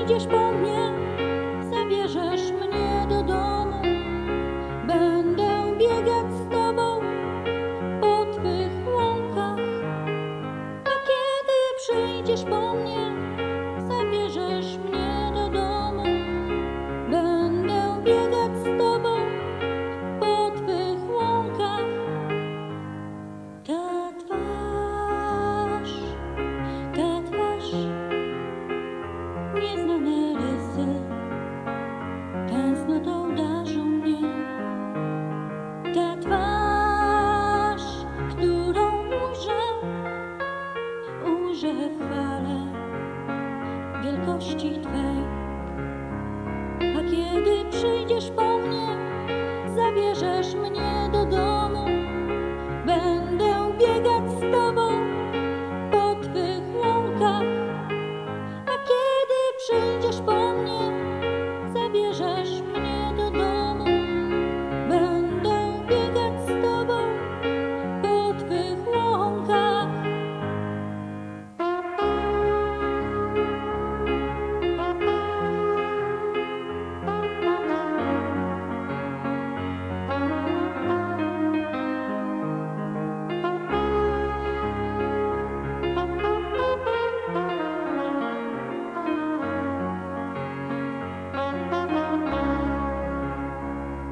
przyjdziesz po mnie, zabierzesz mnie do domu. Będę biegać z tobą po twych łąkach. A kiedy przyjdziesz po mnie, zabierzesz mnie do domu. Będę biegać z tobą po twych łąkach. Ta twarz, nieznane rysy, tęsknotą darzą mnie. Ta twarz, którą ujrzę w chwale wielkości Twej. A kiedy przyjdziesz po mnie, zabierzesz mnie